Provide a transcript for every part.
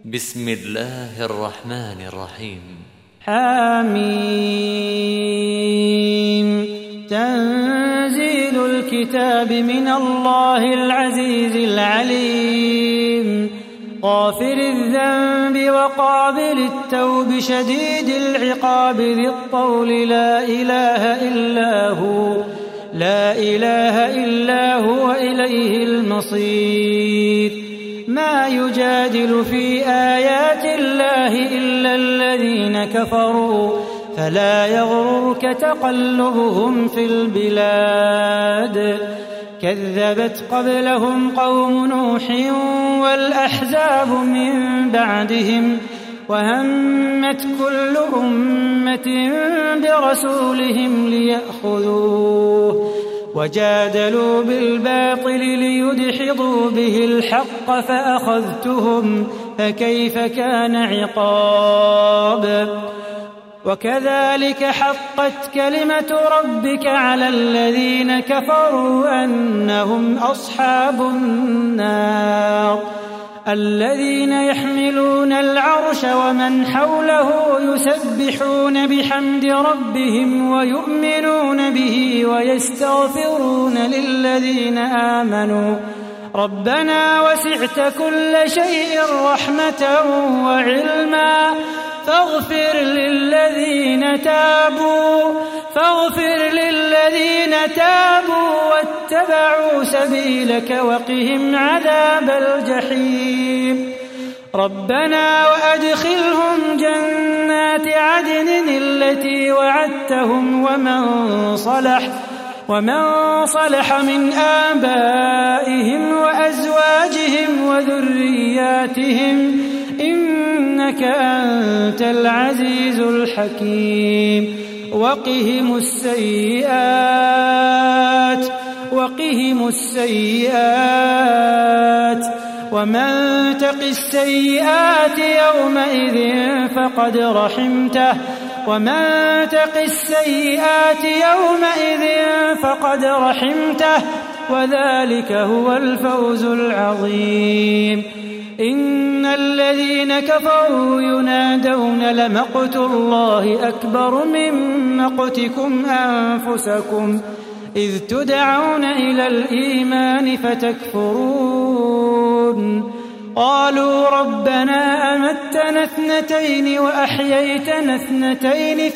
بسم الله الرحمن الرحيم. حميم. تنزيل الكتاب من الله العزيز العليم، غافر الذنب وقابل التوب شديد العقاب ذي الطول لا إله إلا هو إليه المصير. ما يجادل في آيات الله إلا الذين كفروا فلا يغررك تقلبهم في البلاد. كذبت قبلهم قوم نوح والأحزاب من بعدهم، وهمت كل أمة برسولهم ليأخذوه، وجادلوا بالباطل ليدحضوا به الحق فأخذتهم فكيف كان عقاب. وكذلك حقت كلمة ربك على الذين كفروا أنهم أصحاب النار. الذين يحملون العرش ومن حوله يسبحون بحمد ربهم ويؤمنون به ويستغفرون للذين آمنوا ربنا وسعت كل شيء رحمة وعلما فاغفر للذين تابوا واتبعوا سبيلك وقهم عذاب الجحيم. ربنا وأدخلهم جنات عدن التي وعدتهم ومن صلح من آبائهم وأزواجهم وذرياتهم إنك أنت العزيز الحكيم. وقهم السيئات ومن تق السيئات يومئذ فقد رحمته وذلك هو الفوز العظيم. إن الذين كفروا ينادون لمقت الله أكبر من مقتكم أنفسكم إذ تدعون إلى الإيمان فتكفرون. قالوا ربنا أمتنا اثنتين وأحييتنا اثنتين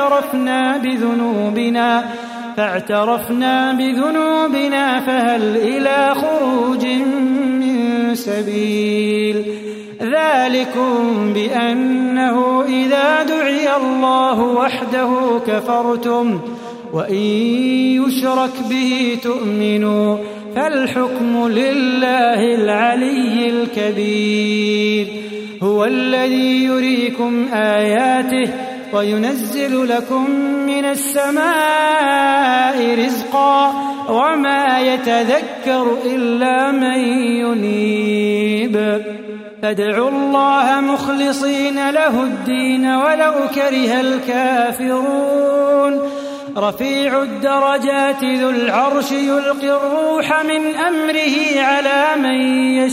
فاعترفنا بذنوبنا فهل إلى خروج من سبيل. ذلكم بأنه إذا دعي الله وحده كفرتم وإن يشرك به تؤمنوا فالحكم لله العلي الكبير. هو الذي يريكم آياته وينزل لكم من السماء رزقا وما يتذكر إلا من ينيب. فادعوا الله مخلصين له الدين ولو كره الكافرون. رفيع الدرجات ذو العرش يلقي الروح من أمره على من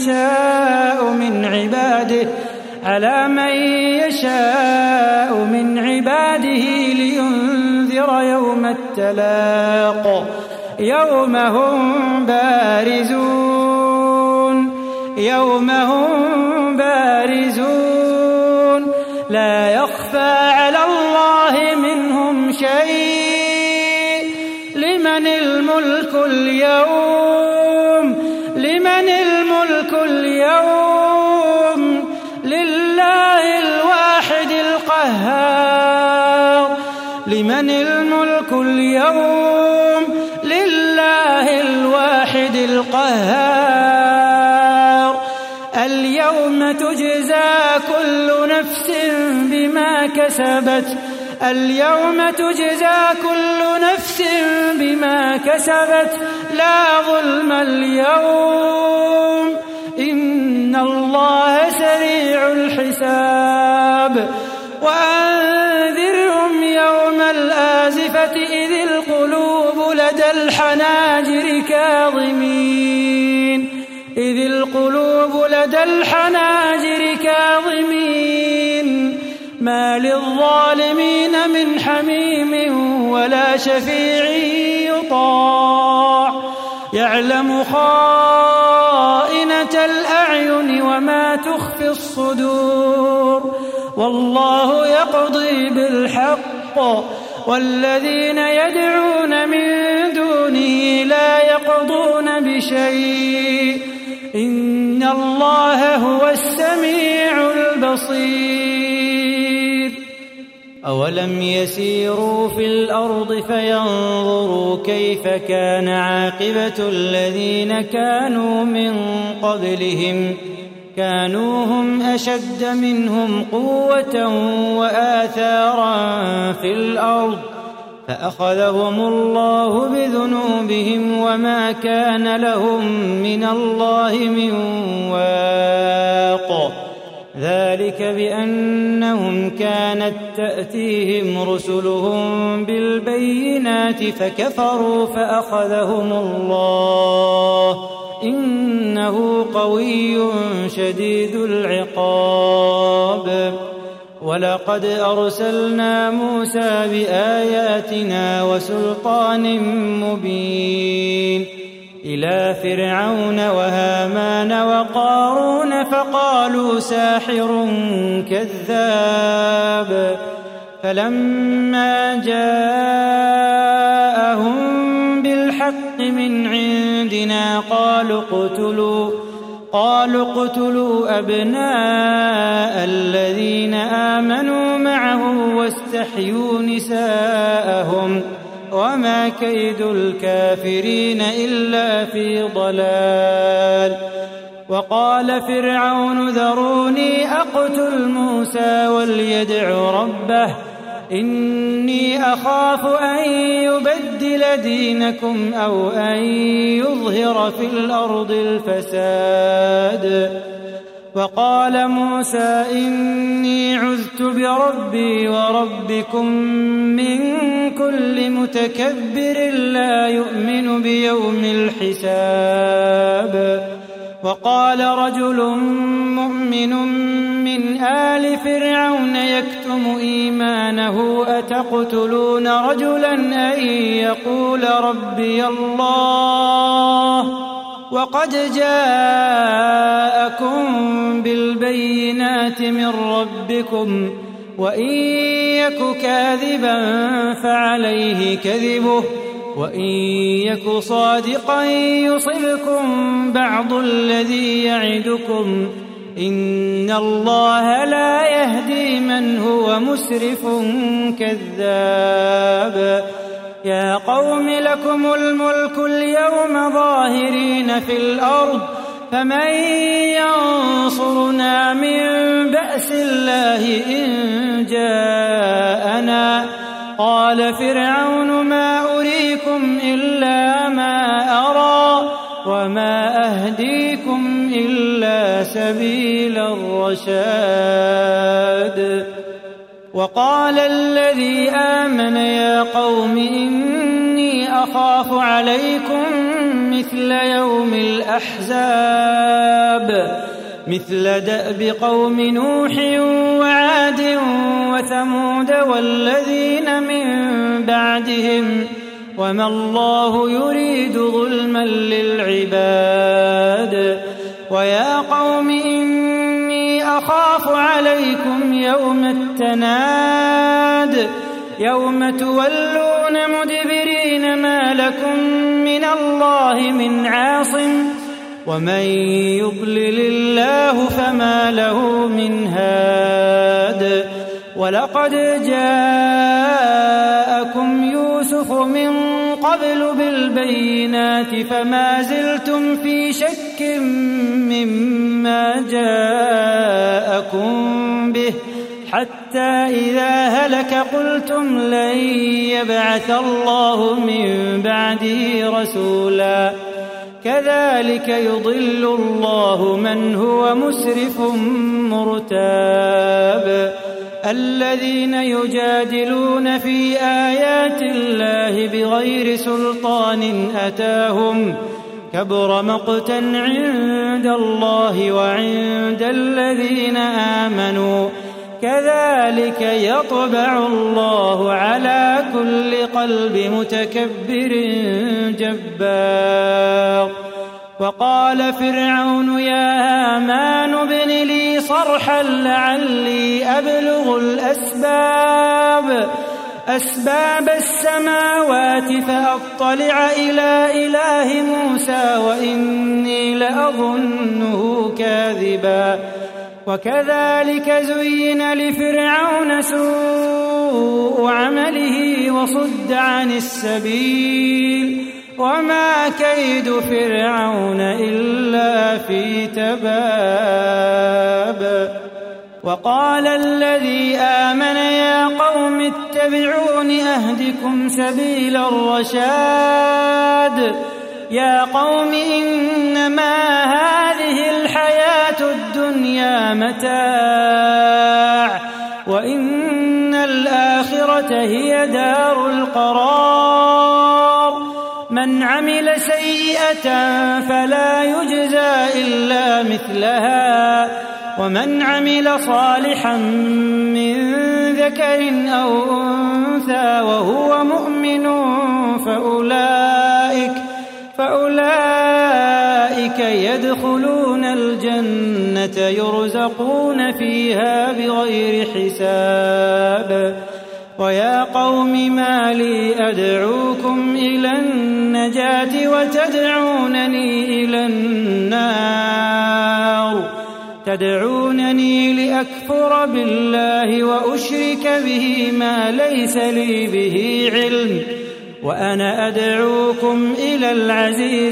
يشاء من عباده لينذر يوم التلاق يوم هم بارزون لا يخفى على الله منهم شيء. لمن الملك اليوم لله الواحد القهار. لمن الملك اليوم لله الواحد القهار. اليوم تجزى كل نفس بما كسبت لا ظلم اليوم إن الله سريع الحساب. وأنذرهم يوم الآزفة إذ القلوب لدى الحناجر كاظمين ما للظالمين من حميم ولا شفيع يطاع يعلم خائنة الأعين وما تخفي الصدور والله يقضي بالحق والذين يدعون من دونه لا يقضون بشيء إن الله هو السميع البصير أولم يسيروا في الأرض فينظروا كيف كان عاقبة الذين كانوا من قبلهم كانوا هم أشد منهم قوة وآثارا في الأرض فأخذهم الله بذنوبهم وما كان لهم من الله من واق ذلك بأنهم كانت تأتيهم رسلهم بالبينات فكفروا فأخذهم الله إنه قوي شديد العقاب ولقد أرسلنا موسى بآياتنا وسلطان مبين إلى فرعون وهامان وقارون فقالوا ساحر كذاب فلما جاءهم بالحق من عندنا قالوا اقتلوا أبناء الذين آمنوا معه واستحيوا نساءهم وما كيد الكافرين إلا في ضلال وقال فرعون ذروني أقتل موسى وليدع ربه إني أخاف أن يبدل دينكم أو أن يظهر في الأرض الفساد وقال موسى إني عذت بربي وربكم من كل متكبر لا يؤمن بيوم الحساب وقال رجل مؤمن من آل فرعون يكتم إيمانه أتقتلون رجلا أن يقول ربي الله وقد جاءكم بالبينات من ربكم وإن يك كاذبا فعليه كذبه وإن يك صادقا يصبكم بعض الذي يعدكم إن الله لا يهدي من هو مسرف كذاب يا قوم لكم الملك اليوم ظاهرين في الأرض فمن ينصرنا من بأس الله إن جاءنا قال فرعون ما أريكم إلا ما أرى وما أهديكم إلا سبيل الرشاد وقال الذي آمن يا قوم إني أخاف عليكم مثل يوم الأحزاب مثل دأب قوم نوح وعاد وثمود والذين من بعدهم وما الله يريد ظلما للعباد ويا قوم إني أخاف عليكم يوم التناد يوم تولون مدبرين ما لكم من الله من عاصم ومن يضلل الله فما له من هاد ولقد جاءكم يوسف من قبل بالبينات فما زلتم في شك مما جاءكم به حتى إذا هلك قلتم لن يبعث الله من بعده رسولا كذلك يضل الله من هو مسرف مرتاب الذين يجادلون في آيات الله بغير سلطان أتاهم كبر مقتا عند الله وعند الذين آمنوا كذلك يطبع الله على كل قلب متكبر جبار. وقال فرعون يا هامان ابن لي صرحا لعلي أبلغ أسباب السماوات فأطلع إلى إله موسى وإني لأظنه كاذبا. وكذلك زين لفرعون سوء عمله وصد عن السبيل وما كيد فرعون إلا في تباب. وقال الذي آمن يا قوم اتبعون أهدكم سبيل الرشاد. يا قوم إنما هذه الحياة الدنيا متاع وإن الآخرة هي دار القرار. من عمل سيئة فلا يجزى إلا مثلها ومن عمل صالحا من ذكر أو أنثى وهو مؤمن فأولئك يدخلون الجنة يرزقون فيها بغير حساب. ويا قوم ما لي أدعوكم إلى النجاة وتدعونني إلى النار. تدعونني لأكفر بالله وأشرك به ما ليس لي به علم وأنا أدعوكم إلى العزيز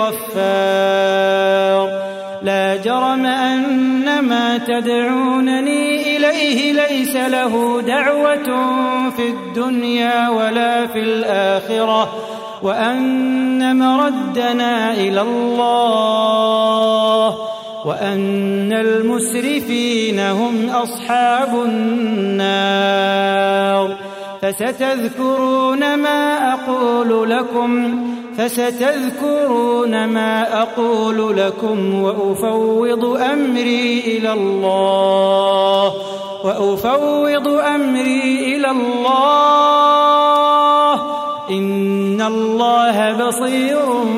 الغفار. لا جرم أن ما تدعونني إليه ليس له دعوة في الدنيا ولا في الآخرة وأن مردنا إلى الله وأن المسرفين هم أصحاب النار. فستذكرون ما أقول لكم وأفوض أمري إلى الله إن الله بصير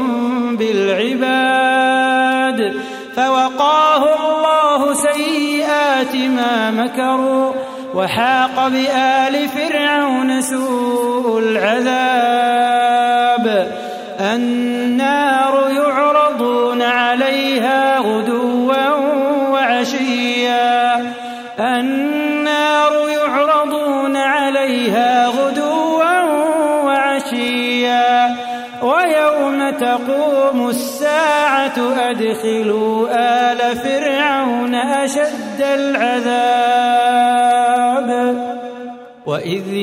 بالعباد. فوقاه الله سيئات ما مكروا وحاق بآل فرعون سوء العذاب. النار يعرضون عليها غدوا وعشيا ويوم تقوم الساعة أدخلوا آل فرعون أشد العذاب. وإذ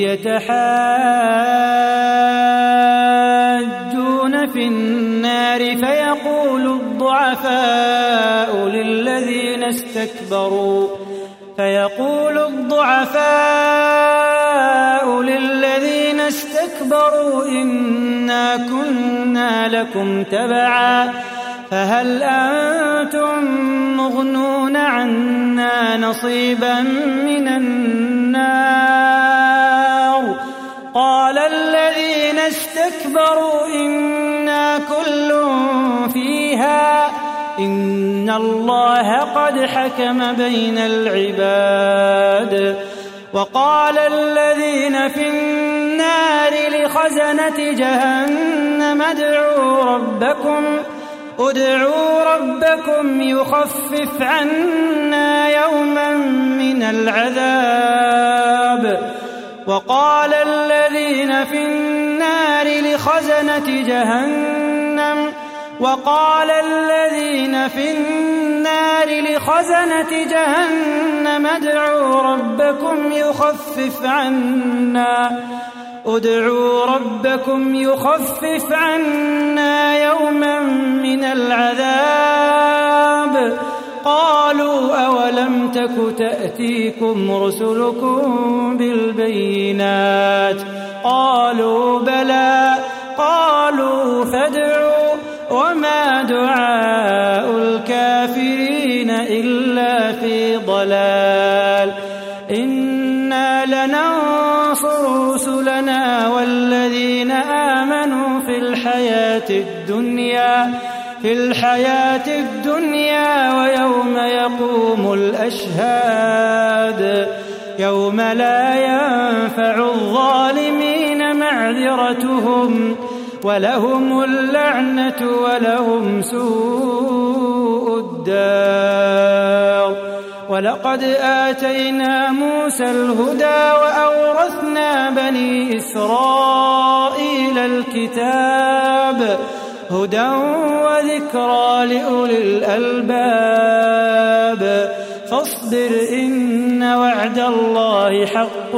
يتحاجون في النار فيقول الضعفاء للذين استكبروا إنا كنا لكم تبعا فهل أنتم مغنون عنا نصيبا من النار. قال الذين استكبروا إنا كل فيها إن الله قد حكم بين العباد. وقال الذين في النار لخزنة جهنم ادعوا ربكم يخفف عنا يوما من العذاب. وقال الذين في النار لخزنة جهنم ادعوا ربكم يخفف عنا يوما من العذاب. قالوا أولم تك تأتيكم رسلكم بالبينات قالوا بلى قالوا فادعوا وما دعاء الكافرين إلا في ضلال. إنا لننصر رسلنا والذين آمنوا في الحياة الدنيا ويوم يقوم الأشهاد يوم لا ينفع الظالمين معذرتهم ولهم اللعنة ولهم سوء الدار. ولقد آتينا موسى الهدى وأورثنا بني إسرائيل الكتاب هدى وذكرى لأولي الألباب. فاصبر إن وعد الله حق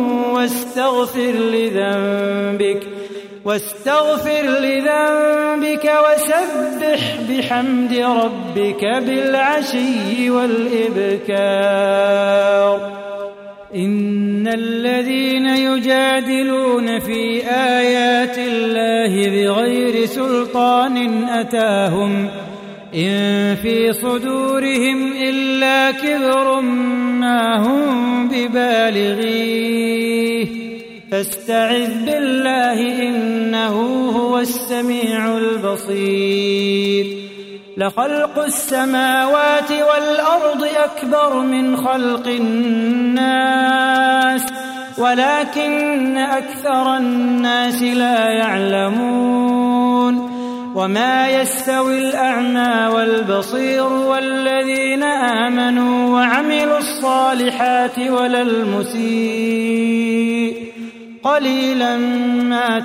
واستغفر لذنبك وسبح بحمد ربك بالعشي والإبكار. إن الذين يجادلون في آيات الله بغير سلطان أتاهم إن في صدورهم إلا كبر ما هم ببالغيه فاستعذ بالله إنه هو السميع البصير. لخلق السماوات والأرض أكبر من خلق الناس ولكن أكثر الناس لا يعلمون. وما يستوي الأعمى والبصير والذين آمنوا وعملوا الصالحات ولا المسيء قليلا ما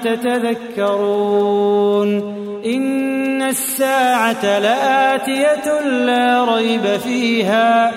تتذكرون. إن الساعة لآتية لا ريب فيها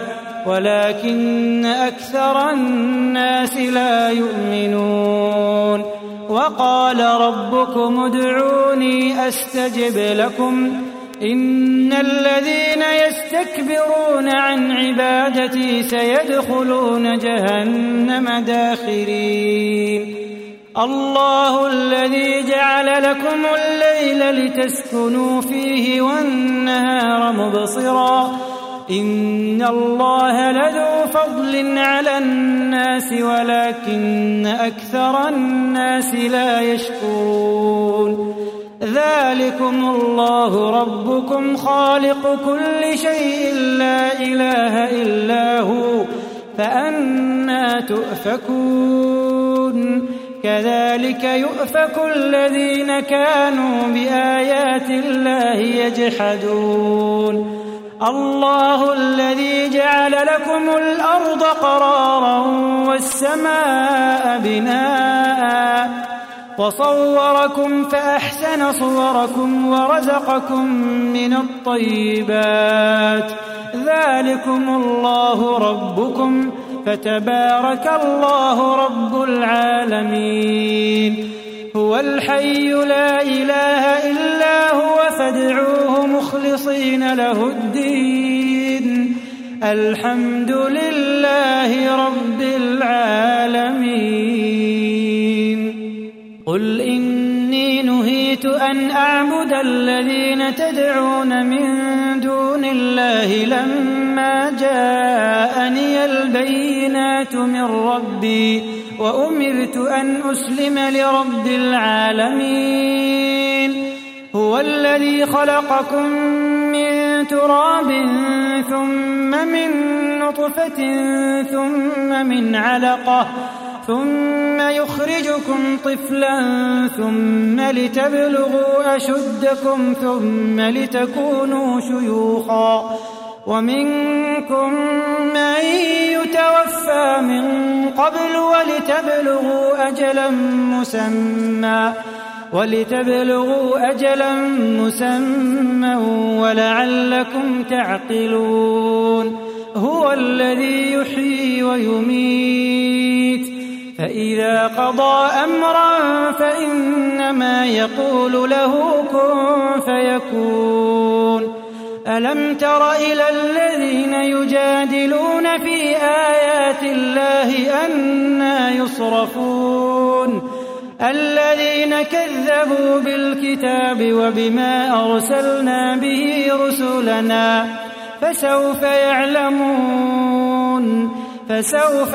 ولكن أكثر الناس لا يؤمنون. وقال ربكم ادعوني أستجب لكم إن الذين يستكبرون عن عبادتي سيدخلون جهنم داخرين. الله الذي جعل لكم الليل لتسكنوا فيه والنهار مبصرا إن الله لذو فضل على الناس ولكن أكثر الناس لا يشكرون. ذلكم الله ربكم خالق كل شيء لا إله إلا هو فأنى تؤفكون. كذلك يؤفك الذين كانوا بآيات الله يجحدون. الله الذي جعل لكم الأرض قرارا والسماء بناء وصوركم فأحسن صوركم ورزقكم من الطيبات. ذلكم الله ربكم فتبارك الله رب العالمين. هو الحي لا إله إلا هو فادعوه مخلصين له الدين الحمد لله رب العالمين. قل إني نهيت أن أعبد الذين تدعون من دون الله لما جاءني البينات من ربي وأمرت أن أسلم لرب العالمين. هو الذي خلقكم من تراب ثم من نطفة ثم من علقة ثم يخرجكم طفلا ثم لتبلغوا أشدكم ثم لتكونوا شيوخا ومنكم من يتوفى من قبل ولتبلغوا أجلا مسمى ولعلكم تعقلون. هو الذي يحيي ويميت فإذا قضى أمرا فإنما يقول له كن فيكون. ألم تر إلى الذين يجادلون في آيات الله أنى يصرفون الذين كذبوا بالكتاب وبما أرسلنا به رسلنا فسوف يعلمون فسوف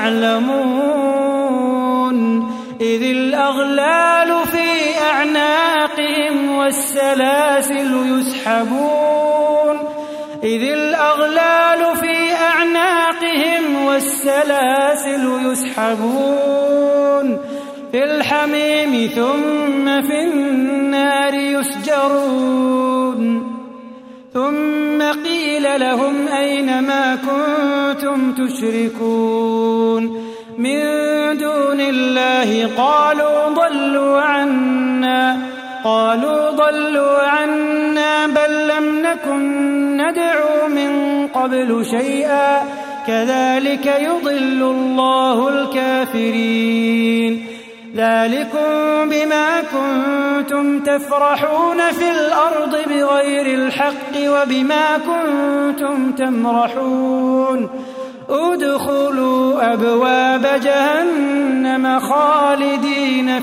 يعلمون. إذ الأغلال في أعناقهم والسلاسل يسحبون إذ الأغلال في أعناقهم والسلاسل يسحبون في الحميم ثم في النار يسجرون. ثم قيل لهم أين ما كنتم تشركون من دون الله؟ قالوا ضلوا عنا بل لم نكن ندعو من قبل شيئا كذلك يضل الله الكافرين. ذلكم بما كنتم تفرحون في الأرض بغير الحق وبما كنتم تمرحون. ادخلوا أبواب جهنم خالدين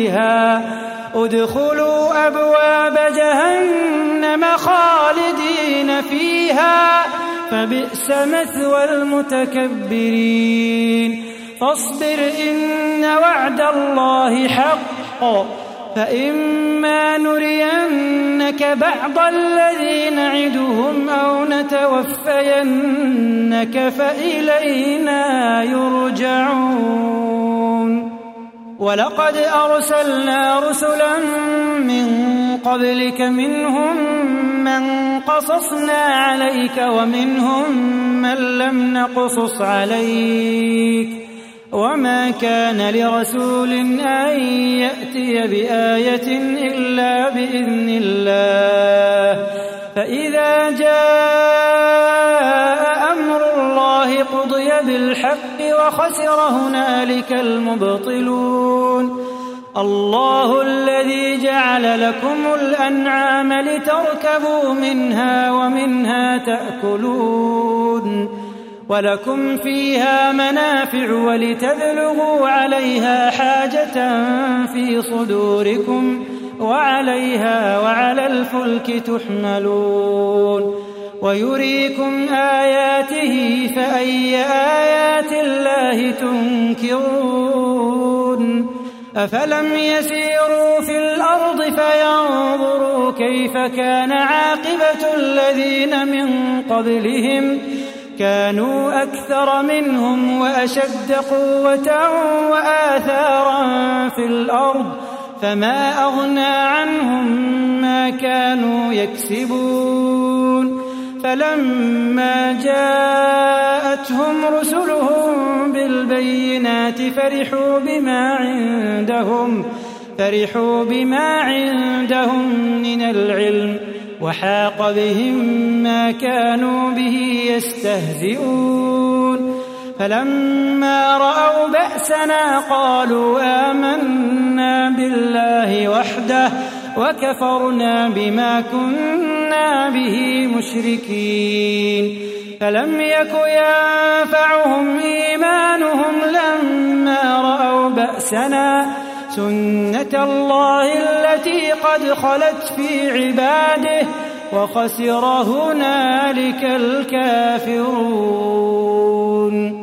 فيها فبئس مثوى المتكبرين. فاصبر إن وعد الله حق فإما نرينك بعض الذي نعدهم أو نتوفينك فإلينا يرجعون. ولقد أرسلنا رسلا من قبلك منهم من قصصنا عليك ومنهم من لم نقصص عليك وما كان لرسول أن يأتي بآية إلا بإذن الله. فإذا جاء أمر الله قضي بالحق وخسر هنالك المبطلون. الله الذي جعل لكم الأنعام لتركبوا منها ومنها تأكلون ولكم فيها منافع ولتبلغوا عليها حاجة في صدوركم وعليها وعلى الفلك تحملون ويريكم آياته فأي آيات الله تنكرون. أفلم يسيروا في الأرض فينظروا كيف كان عاقبة الذين من قبلهم كانوا أكثر منهم وأشد قوة وآثارا في الأرض فما أغنى عنهم ما كانوا يكسبون. فلما جاءتهم رسلهم بالبينات فرحوا بما عندهم من العلم وحاق بهم ما كانوا به يستهزئون. فلما رأوا بأسنا قالوا آمنا بالله وحده وكفرنا بما كنا به مشركين. فلم يك ينفعهم إيمانهم لما رأوا بأسنا سنة الله التي قد خلت في عباده وخسر هنالك الكافرون.